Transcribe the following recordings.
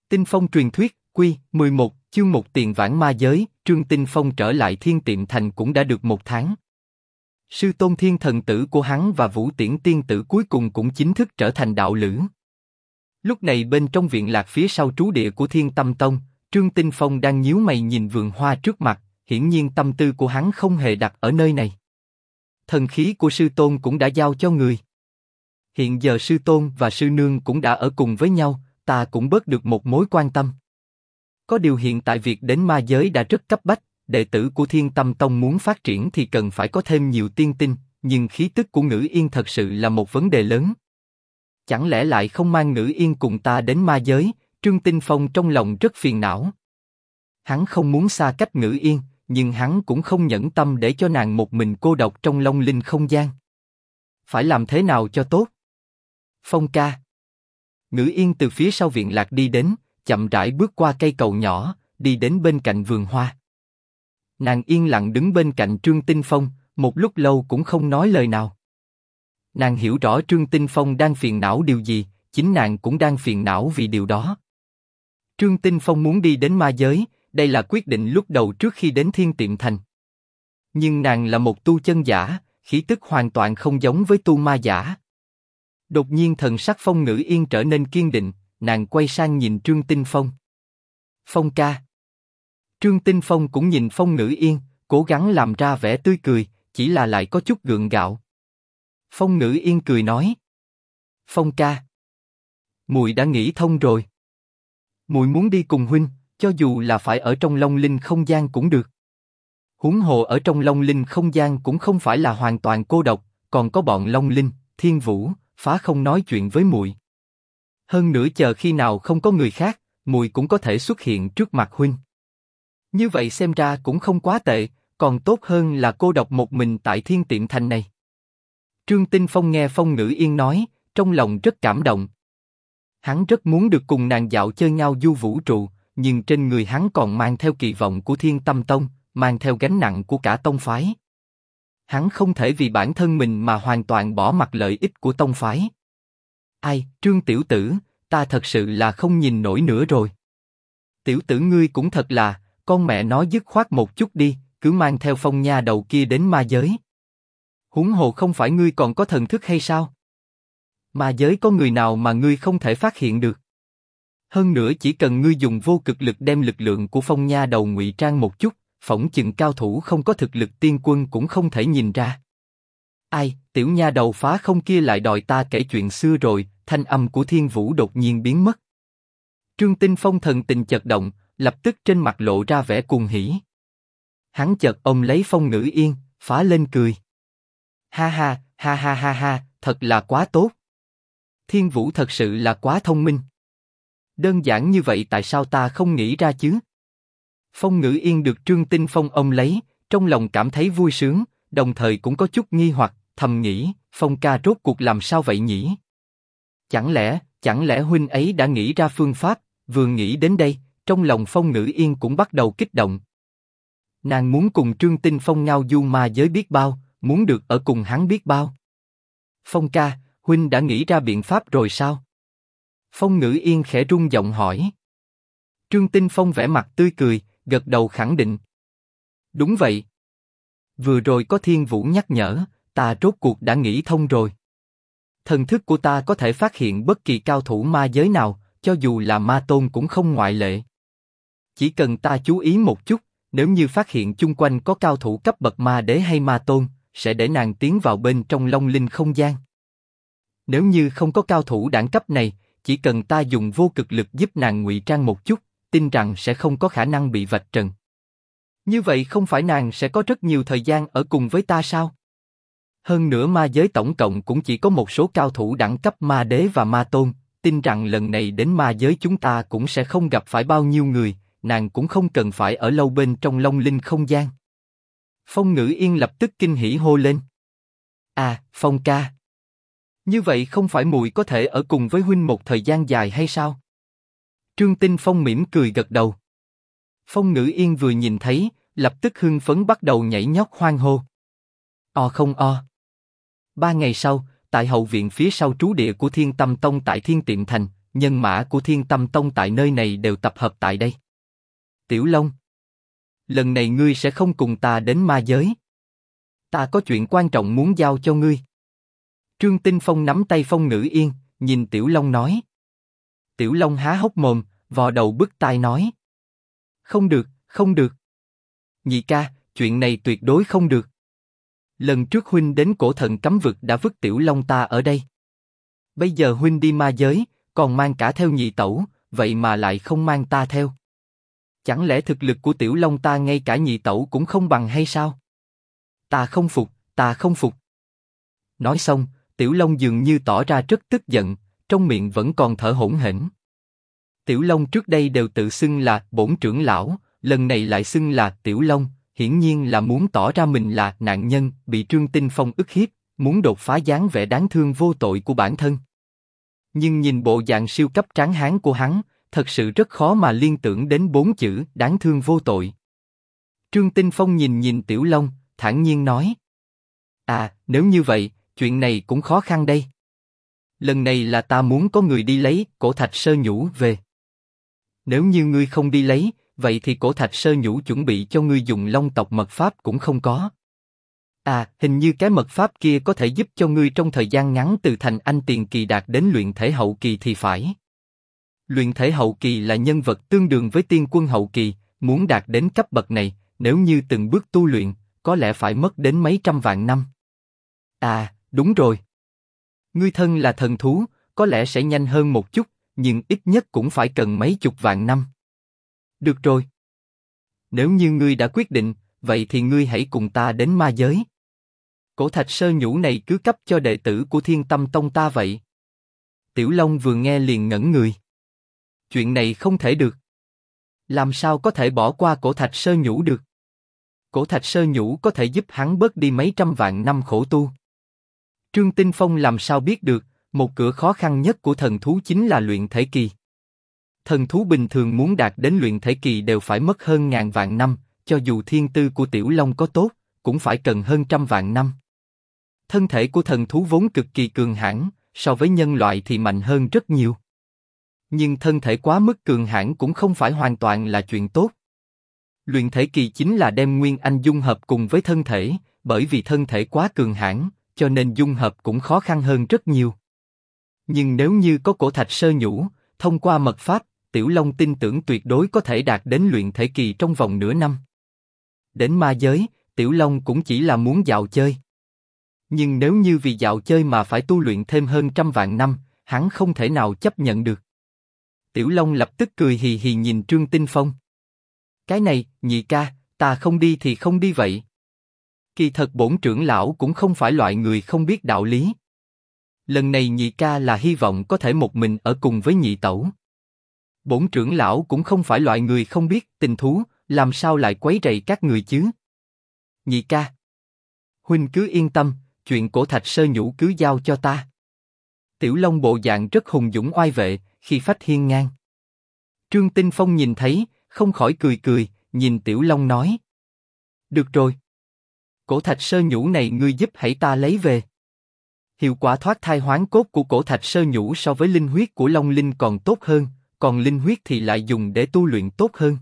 Tinh Phong truyền thuyết, Quy 11, chương 1 tiền vãn ma giới. Trương Tinh Phong trở lại Thiên Tiệm Thành cũng đã được 1 tháng. Sư tôn thiên thần tử của hắn và Vũ Tiễn tiên tử cuối cùng cũng chính thức trở thành đạo lữ. Lúc này bên trong viện lạc phía sau trú địa của Thiên Tâm Tông, Trương Tinh Phong đang nhíu mày nhìn vườn hoa trước mặt, hiển nhiên tâm tư của hắn không hề đặt ở nơi này. Thần khí của sư tôn cũng đã giao cho người. Hiện giờ sư tôn và sư nương cũng đã ở cùng với nhau, ta cũng bớt được một mối quan tâm. Có điều hiện tại việc đến ma giới đã rất cấp bách, đệ tử của Thiên Tâm Tông muốn phát triển thì cần phải có thêm nhiều tiên tinh, nhưng khí tức của Ngữ Yên thật sự là một vấn đề lớn. Chẳng lẽ lại không mang Ngữ Yên cùng ta đến ma giới? Trương Tinh Phong trong lòng rất phiền não. Hắn không muốn xa cách Ngữ Yên, nhưng hắn cũng không nhẫn tâm để cho nàng một mình cô độc trong Long Linh không gian. Phải làm thế nào cho tốt? Phong ca. Ngữ Yên từ phía sau viện lạc đi đến, chậm rãi bước qua cây cầu nhỏ, đi đến bên cạnh vườn hoa. Nàng yên lặng đứng bên cạnh Trương Tinh Phong, một lúc lâu cũng không nói lời nào. Nàng hiểu rõ Trương Tinh Phong đang phiền não điều gì, chính nàng cũng đang phiền não vì điều đó. Trương Tinh Phong muốn đi đến ma giới, đây là quyết định lúc đầu trước khi đến Thiên Tiệm Thành. Nhưng nàng là một tu chân giả, khí tức hoàn toàn không giống với tu ma giả. Đột nhiên thần sắc Phong Ngữ Yên trở nên kiên định, nàng quay sang nhìn Trương Tinh Phong. Phong ca. Trương Tinh Phong cũng nhìn Phong Ngữ Yên, cố gắng làm ra vẻ tươi cười, chỉ là lại có chút gượng gạo. Phong Ngữ Yên cười nói. Phong ca. Muội đã nghĩ thông rồi. Muội muốn đi cùng huynh, cho dù là phải ở trong Long Linh không gian cũng được. Huống hồ ở trong Long Linh không gian cũng không phải là hoàn toàn cô độc, còn có bọn Long Linh, Thiên Vũ, Phá Không nói chuyện với muội. Hơn nữa chờ khi nào không có người khác, muội cũng có thể xuất hiện trước mặt huynh. Như vậy xem ra cũng không quá tệ, còn tốt hơn là cô độc một mình tại Thiên Tiệm Thành này. Trương Tinh Phong nghe Phong Ngữ Yên nói, trong lòng rất cảm động. Hắn rất muốn được cùng nàng dạo chơi ngao du vũ trụ, nhưng trên người hắn còn mang theo kỳ vọng của Thiên Tâm Tông, mang theo gánh nặng của cả tông phái. Hắn không thể vì bản thân mình mà hoàn toàn bỏ mặc lợi ích của tông phái. Ai, Trương tiểu tử, ta thật sự là không nhìn nổi nữa rồi. Tiểu tử ngươi cũng thật là, con mẹ nói dứt khoát một chút đi, cứ mang theo Phong nha đầu kia đến ma giới. Huống hồ không phải ngươi còn có thần thức hay sao? Ma giới có người nào mà ngươi không thể phát hiện được? Hơn nữa chỉ cần ngươi dùng vô cực lực đem lực lượng của Phong nha đầu ngụy trang một chút, phỏng chừng cao thủ không có thực lực tiên quân cũng không thể nhìn ra. Ai, tiểu nha đầu Phá Không kia lại đòi ta kể chuyện xưa rồi? Thanh âm của Thiên Vũ đột nhiên biến mất. Trương Tinh Phong thần tình chợt động, lập tức trên mặt lộ ra vẻ cuồng hỉ. Hắn chợt ôm lấy Phong Ngữ Yên, phá lên cười. Ha ha, ha ha ha ha, thật là quá tốt. Thiên Vũ thật sự là quá thông minh. Đơn giản như vậy tại sao ta không nghĩ ra chứ? Phong Ngữ Yên được Trương Tinh Phong ôm lấy, trong lòng cảm thấy vui sướng, đồng thời cũng có chút nghi hoặc, thầm nghĩ, Phong ca rốt cuộc làm sao vậy nhỉ? Chẳng lẽ huynh ấy đã nghĩ ra phương pháp? Vừa nghĩ đến đây, trong lòng Phong Ngữ Yên cũng bắt đầu kích động. Nàng muốn cùng Trương Tinh Phong ngao du ma giới biết bao, muốn được ở cùng hắn biết bao. Phong ca, huynh đã nghĩ ra biện pháp rồi sao? Phong Ngữ Yên khẽ rung giọng hỏi. Trương Tinh Phong vẻ mặt tươi cười, gật đầu khẳng định. Đúng vậy. Vừa rồi có Thiên Vũ nhắc nhở, ta rốt cuộc đã nghĩ thông rồi. Thần thức của ta có thể phát hiện bất kỳ cao thủ ma giới nào, cho dù là ma tôn cũng không ngoại lệ. Chỉ cần ta chú ý một chút, nếu như phát hiện chung quanh có cao thủ cấp bậc ma đế hay ma tôn, sẽ để nàng tiến vào bên trong Long Linh không gian. Nếu như không có cao thủ đẳng cấp này, chỉ cần ta dùng vô cực lực giúp nàng ngụy trang một chút, tin rằng sẽ không có khả năng bị vạch trần. Như vậy không phải nàng sẽ có rất nhiều thời gian ở cùng với ta sao? Hơn nữa ma giới tổng cộng cũng chỉ có một số cao thủ đẳng cấp ma đế và ma tôn, tin rằng lần này đến ma giới chúng ta cũng sẽ không gặp phải bao nhiêu người, nàng cũng không cần phải ở lâu bên trong Long Linh không gian. Phong Ngữ Yên lập tức kinh hỉ hô lên. À, Phong ca. Như vậy không phải muội có thể ở cùng với huynh một thời gian dài hay sao? Trương Tinh Phong mỉm cười gật đầu. Phong Ngữ Yên vừa nhìn thấy, lập tức hưng phấn bắt đầu nhảy nhót hoan hô. O không o. 3 ngày sau, tại hậu viện phía sau trú địa của Thiên Tâm Tông tại Thiên Tiệm Thành, nhân mã của Thiên Tâm Tông tại nơi này đều tập hợp tại đây. Tiểu Long, lần này ngươi sẽ không cùng ta đến ma giới. Ta có chuyện quan trọng muốn giao cho ngươi. Trương Tinh Phong nắm tay Phong Ngữ Yên, nhìn Tiểu Long nói. Tiểu Long há hốc mồm, vò đầu bứt tai nói. Không được, không được. Nhị ca, chuyện này tuyệt đối không được. Lần trước huynh đến Cổ Thần Cấm Vực đã vứt Tiểu Long ta ở đây. Bây giờ huynh đi ma giới, còn mang cả theo nhị tẩu, vậy mà lại không mang ta theo. Chẳng lẽ thực lực của Tiểu Long ta ngay cả nhị tẩu cũng không bằng hay sao? Ta không phục, ta không phục. Nói xong, Tiểu Long dường như tỏ ra rất tức giận, trong miệng vẫn còn thở hổn hển. Tiểu Long trước đây đều tự xưng là bổn trưởng lão, lần này lại xưng là Tiểu Long, hiển nhiên là muốn tỏ ra mình là nạn nhân bị Trương Tinh Phong ức hiếp, muốn đột phá dáng vẻ đáng thương vô tội của bản thân. Nhưng nhìn bộ dạng siêu cấp tráng hán của hắn, thật sự rất khó mà liên tưởng đến 4 chữ đáng thương vô tội. Trương Tinh Phong nhìn Tiểu Long, thản nhiên nói: À, nếu như vậy, chuyện này cũng khó khăn đây. Lần này là ta muốn có người đi lấy Cổ Thạch Sơ Nhũ về. Nếu như ngươi không đi lấy, vậy thì Cổ Thạch Sơ Nhũ chuẩn bị cho ngươi dùng Long tộc mật pháp cũng không có. À, hình như cái mật pháp kia có thể giúp cho ngươi trong thời gian ngắn từ thành anh tiền kỳ đạt đến luyện thể hậu kỳ thì phải. Luyện thể hậu kỳ là nhân vật tương đương với tiên quân hậu kỳ, muốn đạt đến cấp bậc này, nếu như từng bước tu luyện, có lẽ phải mất đến mấy trăm vạn năm. À, đúng rồi. Ngươi thân là thần thú, có lẽ sẽ nhanh hơn một chút, nhưng ít nhất cũng phải cần mấy chục vạn năm. Được rồi. Nếu như ngươi đã quyết định, vậy thì ngươi hãy cùng ta đến ma giới. Cổ Thạch Sơ Nhũ này cứ cấp cho đệ tử của Thiên Tâm Tông ta vậy. Tiểu Long vừa nghe liền ngẩn người. Chuyện này không thể được. Làm sao có thể bỏ qua Cổ Thạch Sơ Nhũ được? Cổ Thạch Sơ Nhũ có thể giúp hắn bớt đi mấy trăm vạn năm khổ tu. Trương Tinh Phong làm sao biết được, một cửa khó khăn nhất của thần thú chính là luyện thể kỳ. Thần thú bình thường muốn đạt đến luyện thể kỳ đều phải mất hơn ngàn vạn năm, cho dù thiên tư của Tiểu Long có tốt, cũng phải cần hơn trăm vạn năm. Thân thể của thần thú vốn cực kỳ cường hãn, so với nhân loại thì mạnh hơn rất nhiều. Nhưng thân thể quá mức cường hãn cũng không phải hoàn toàn là chuyện tốt. Luyện thể kỳ chính là đem nguyên anh dung hợp cùng với thân thể, bởi vì thân thể quá cường hãn, cho nên dung hợp cũng khó khăn hơn rất nhiều. Nhưng nếu như có Cổ Thạch Sơ Nhũ, thông qua mật pháp, Tiểu Long tin tưởng tuyệt đối có thể đạt đến luyện thể kỳ trong vòng nửa năm. Đến ma giới, Tiểu Long cũng chỉ là muốn dạo chơi. Nhưng nếu như vì dạo chơi mà phải tu luyện thêm hơn trăm vạn năm, hắn không thể nào chấp nhận được. Tiểu Long lập tức cười hì hì nhìn Trương Tinh Phong. Cái này, nhị ca, ta không đi thì không đi vậy. Kỳ thật bổn trưởng lão cũng không phải loại người không biết đạo lý. Lần này nhị ca là hy vọng có thể một mình ở cùng với nhị tẩu. Bổn trưởng lão cũng không phải loại người không biết tình thú, làm sao lại quấy rầy các người chứ? Nhị ca, huynh cứ yên tâm, chuyện Cổ Thạch Sơ Nhũ cứ giao cho ta. Tiểu Long bộ dạng rất hùng dũng oai vệ, khí phách hiên ngang. Trương Tinh Phong nhìn thấy, không khỏi cười cười, nhìn Tiểu Long nói: Được rồi. Cổ Thạch Sơ Nhũ này ngươi giúp hãy ta lấy về. Hiệu quả thoát thai hoán cốt của Cổ Thạch Sơ Nhũ so với linh huyết của Long Linh còn tốt hơn, còn linh huyết thì lại dùng để tu luyện tốt hơn.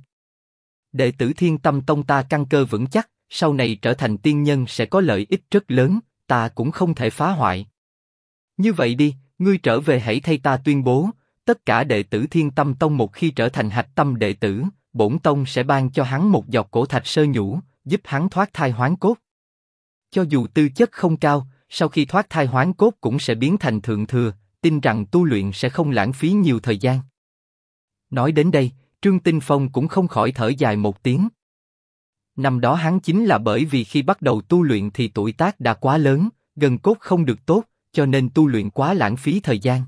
Đệ tử Thiên Tâm Tông ta căn cơ vững chắc, sau này trở thành tiên nhân sẽ có lợi ích rất lớn, ta cũng không thể phá hoại. Như vậy đi, ngươi trở về hãy thay ta tuyên bố, tất cả đệ tử Thiên Tâm Tông một khi trở thành hạch tâm đệ tử, bổn tông sẽ ban cho hắn một giọt Cổ Thạch Sơ Nhũ, giúp hắn thoát thai hoán cốt. Cho dù tư chất không cao, sau khi thoát thai hoán cốt cũng sẽ biến thành thượng thừa, tin rằng tu luyện sẽ không lãng phí nhiều thời gian. Nói đến đây, Trương Tinh Phong cũng không khỏi thở dài một tiếng. Năm đó hắn chính là bởi vì khi bắt đầu tu luyện thì tuổi tác đã quá lớn, gân cốt không được tốt, cho nên tu luyện quá lãng phí thời gian.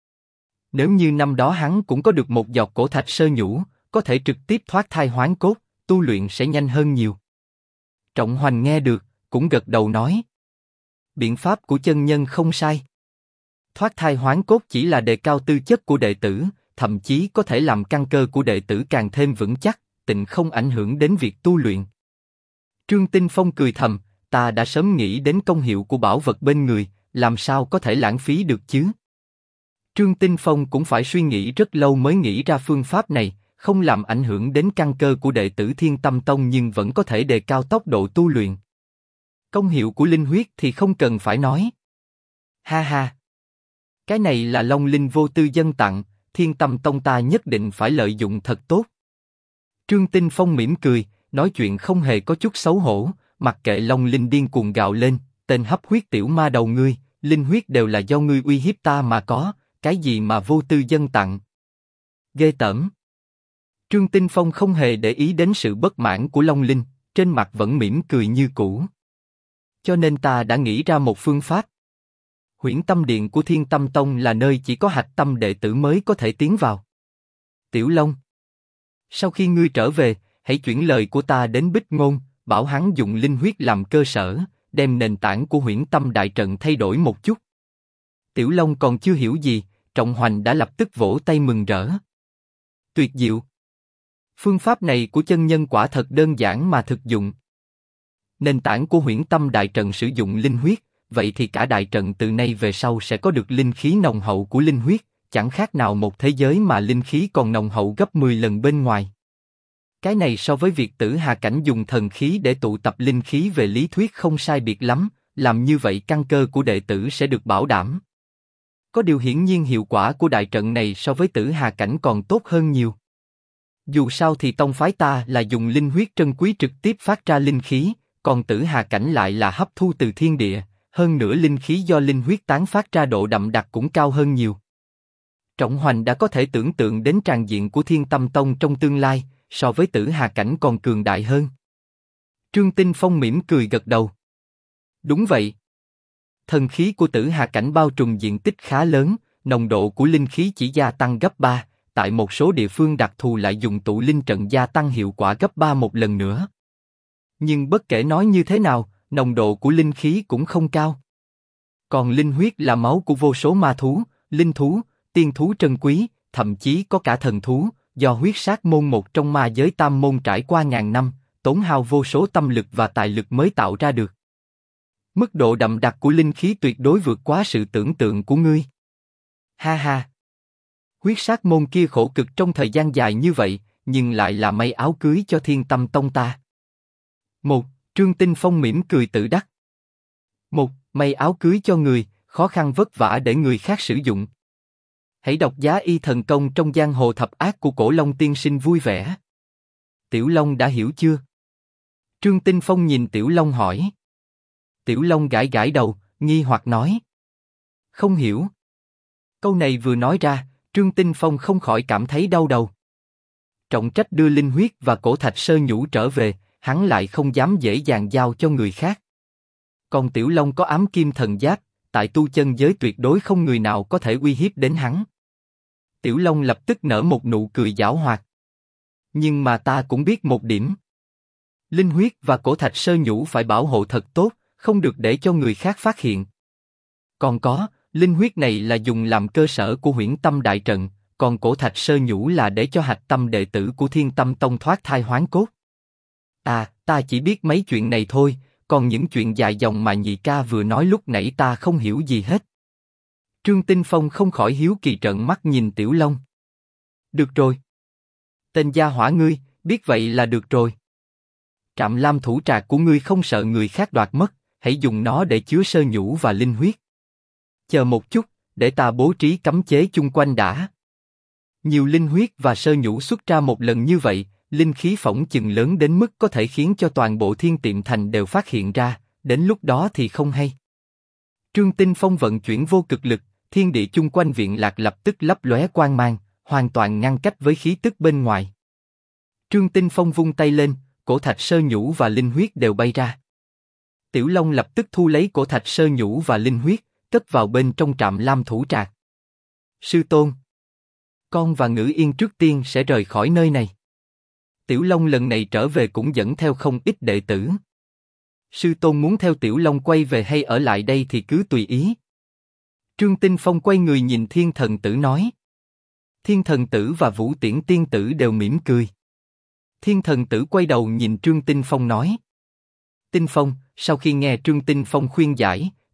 Nếu như năm đó hắn cũng có được một giọt Cổ Thạch Sơ Nhũ, có thể trực tiếp thoát thai hoán cốt, tu luyện sẽ nhanh hơn nhiều. Trọng Hoành nghe được, cũng gật đầu nói: Biện pháp của chân nhân không sai. Thoát thai hoán cốt chỉ là đề cao tư chất của đệ tử, thậm chí có thể làm căn cơ của đệ tử càng thêm vững chắc, tịnh không ảnh hưởng đến việc tu luyện. Trương Tinh Phong cười thầm, ta đã sớm nghĩ đến công hiệu của bảo vật bên người, làm sao có thể lãng phí được chứ? Trương Tinh Phong cũng phải suy nghĩ rất lâu mới nghĩ ra phương pháp này, không làm ảnh hưởng đến căn cơ của đệ tử Thiên Tâm Tông nhưng vẫn có thể đề cao tốc độ tu luyện. Công hiệu của linh huyết thì không cần phải nói. Ha ha! Cái này là Long Linh vô tư dân tặng, Thiên Tâm Tông ta nhất định phải lợi dụng thật tốt. Trương Tinh Phong mỉm cười, nói chuyện không hề có chút xấu hổ, mặc kệ Long Linh điên cuồng gào lên, tên hấp huyết tiểu ma đầu ngươi, linh huyết đều là do ngươi uy hiếp ta mà có, cái gì mà vô tư dân tặng. Ghê tởm. Trương Tinh Phong không hề để ý đến sự bất mãn của Long Linh, trên mặt vẫn mỉm cười như cũ. Cho nên ta đã nghĩ ra một phương pháp. Huyễn Tâm Điện của Thiên Tâm Tông là nơi chỉ có hạch tâm đệ tử mới có thể tiến vào. Tiểu Long, sau khi ngươi trở về, hãy chuyển lời của ta đến Bích Ngôn, bảo hắn dùng linh huyết làm cơ sở, đem nền tảng của Huyễn Tâm Đại Trận thay đổi một chút. Tiểu Long còn chưa hiểu gì, Trọng Hoành đã lập tức vỗ tay mừng rỡ. Tuyệt diệu! Phương pháp này của chân nhân quả thật đơn giản mà thực dụng. Nền tảng của Huyễn Tâm Đại Trận sử dụng linh huyết, vậy thì cả đại trận từ nay về sau sẽ có được linh khí nồng hậu của linh huyết, chẳng khác nào một thế giới mà linh khí còn nồng hậu gấp 10 lần bên ngoài. Cái này so với việc Tử Hà Cảnh dùng thần khí để tụ tập linh khí về lý thuyết không sai biệt lắm, làm như vậy căn cơ của đệ tử sẽ được bảo đảm. Có điều hiển nhiên hiệu quả của đại trận này so với Tử Hà Cảnh còn tốt hơn nhiều. Dù sao thì tông phái ta là dùng linh huyết trân quý trực tiếp phát ra linh khí, còn Tử Hà Cảnh lại là hấp thu từ thiên địa, hơn nữa linh khí do linh huyết tán phát ra độ đậm đặc cũng cao hơn nhiều. Trọng Hoành đã có thể tưởng tượng đến tràng diện của Thiên Tâm Tông trong tương lai, so với Tử Hà Cảnh còn cường đại hơn. Trương Tinh Phong mỉm cười gật đầu. Đúng vậy. Thần khí của Tử Hà Cảnh bao trùm diện tích khá lớn, nồng độ của linh khí chỉ gia tăng gấp 3, tại một số địa phương đặc thù lại dùng tụ linh trận gia tăng hiệu quả gấp 3 một lần nữa. Nhưng bất kể nói như thế nào, nồng độ của linh khí cũng không cao. Còn linh huyết là máu của vô số ma thú, linh thú, tiên thú trân quý, thậm chí có cả thần thú, do huyết sát môn một trong ma giới tam môn trải qua ngàn năm, tốn hao vô số tâm lực và tài lực mới tạo ra được. Mức độ đậm đặc của linh khí tuyệt đối vượt quá sự tưởng tượng của ngươi. Ha ha! Huyết sát môn kia khổ cực trong thời gian dài như vậy, nhưng lại là may áo cưới cho Thiên Tâm Tông ta. Trương Tinh Phong mỉm cười tự đắc. May áo cưới cho người, khó khăn vất vả để người khác sử dụng. Hãy đọc Giá Y Thần Công trong Giang Hồ Thập Ác của Cổ Long tiên sinh vui vẻ. Tiểu Long đã hiểu chưa? Trương Tinh Phong nhìn Tiểu Long hỏi. Tiểu Long gãi gãi đầu, nghi hoặc nói. Không hiểu. Câu này vừa nói ra, Trương Tinh Phong không khỏi cảm thấy đau đầu. Trọng trách đưa linh huyết và cổ thạch sơ nhũ trở về, hắn lại không dám dễ dàng giao cho người khác. Còn Tiểu Long có ám kim thần giáp, tại tu chân giới tuyệt đối không người nào có thể uy hiếp đến hắn. Tiểu Long lập tức nở một nụ cười giảo hoạt. Nhưng mà ta cũng biết một điểm. Linh huyết và cổ thạch sơ nhũ phải bảo hộ thật tốt, không được để cho người khác phát hiện. Còn có, linh huyết này là dùng làm cơ sở của Huyễn Tâm Đại Trận, còn cổ thạch sơ nhũ là để cho hạch tâm đệ tử của Thiên Tâm Tông thoát thai hoán cốt. Ta chỉ biết mấy chuyện này thôi, còn những chuyện dài dòng mà nhị ca vừa nói lúc nãy ta không hiểu gì hết. Trương Tinh Phong không khỏi hiếu kỳ trợn mắt nhìn Tiểu Long. Được rồi. Tên gia hỏa ngươi, biết vậy là được rồi. Trạm Lam thủ trạc của ngươi không sợ người khác đoạt mất, hãy dùng nó để chứa sơ nhũ và linh huyết. Chờ một chút, để ta bố trí cấm chế chung quanh đã. Nhiều linh huyết và sơ nhũ xuất ra một lần như vậy, linh khí phỏng chừng lớn đến mức có thể khiến cho toàn bộ Thiên Tiệm Thành đều phát hiện ra, đến lúc đó thì không hay. Trương Tinh Phong vận chuyển vô cực lực, thiên địa chung quanh viện lạc lập tức lấp lóe quang mang, hoàn toàn ngăn cách với khí tức bên ngoài. Trương Tinh Phong vung tay lên, cổ thạch sơ nhũ và linh huyết đều bay ra. Tiểu Long lập tức thu lấy cổ thạch sơ nhũ và linh huyết, cất vào bên trong Trạm Lam thủ trạc. Sư tôn, con và Ngữ Yên trước tiên sẽ rời khỏi nơi này. Tiểu Long lần này trở về cũng dẫn theo không ít đệ tử. Sư tôn muốn theo Tiểu Long quay về hay ở lại đây thì cứ tùy ý. Trương Tinh Phong quay người nhìn Thiên Thần Tử nói. Thiên Thần Tử và Vũ Tiễn Tiên Tử đều mỉm cười. Thiên Thần Tử quay đầu nhìn Trương Tinh Phong nói. Tinh Phong, sau khi nghe Trương Tinh Phong khuyên giải,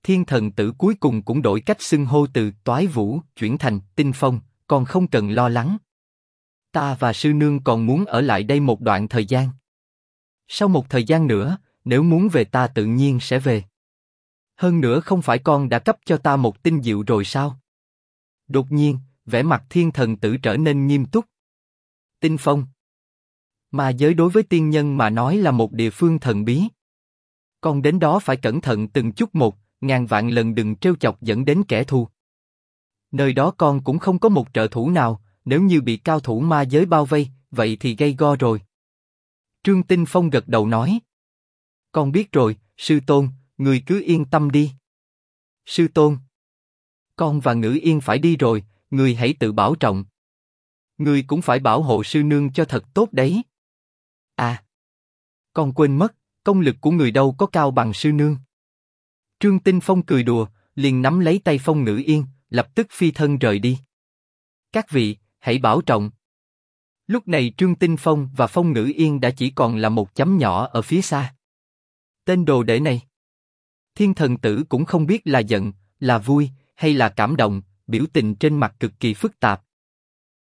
Thiên thần tử cuối cùng cũng đổi cách xưng hô từ Toái Vũ chuyển thành Tinh Phong, còn không cần lo lắng. Ta và sư nương còn muốn ở lại đây một đoạn thời gian. Sau một thời gian nữa, nếu muốn về ta tự nhiên sẽ về. Hơn nữa không phải con đã cấp cho ta một tinh diệu rồi sao? Đột nhiên, vẻ mặt thiên thần tử trở nên nghiêm túc. Tinh Phong. Ma giới đối với tiên nhân mà nói là một địa phương thần bí. Con đến đó phải cẩn thận từng chút một, ngàn vạn lần đừng trêu chọc dẫn đến kẻ thù. Nơi đó con cũng không có một trợ thủ nào, nếu như bị cao thủ ma giới bao vây, vậy thì gây go rồi. Trương Tinh Phong gật đầu nói. Con biết rồi, sư tôn, người cứ yên tâm đi. Sư tôn. Con và Ngữ Yên phải đi rồi, người hãy tự bảo trọng. Người cũng phải bảo hộ sư nương cho thật tốt đấy. À. Con quên mất, công lực của người đâu có cao bằng sư nương. Trương Tinh Phong cười đùa, liền nắm lấy tay Phong Ngữ Yên, lập tức phi thân rời đi. Các vị, hãy bảo trọng. Lúc này Trương Tinh Phong và Phong Ngữ Yên đã chỉ còn là một chấm nhỏ ở phía xa. Tên đồ đệ này. Thiên thần tử cũng không biết là giận, là vui, hay là cảm động, biểu tình trên mặt cực kỳ phức tạp.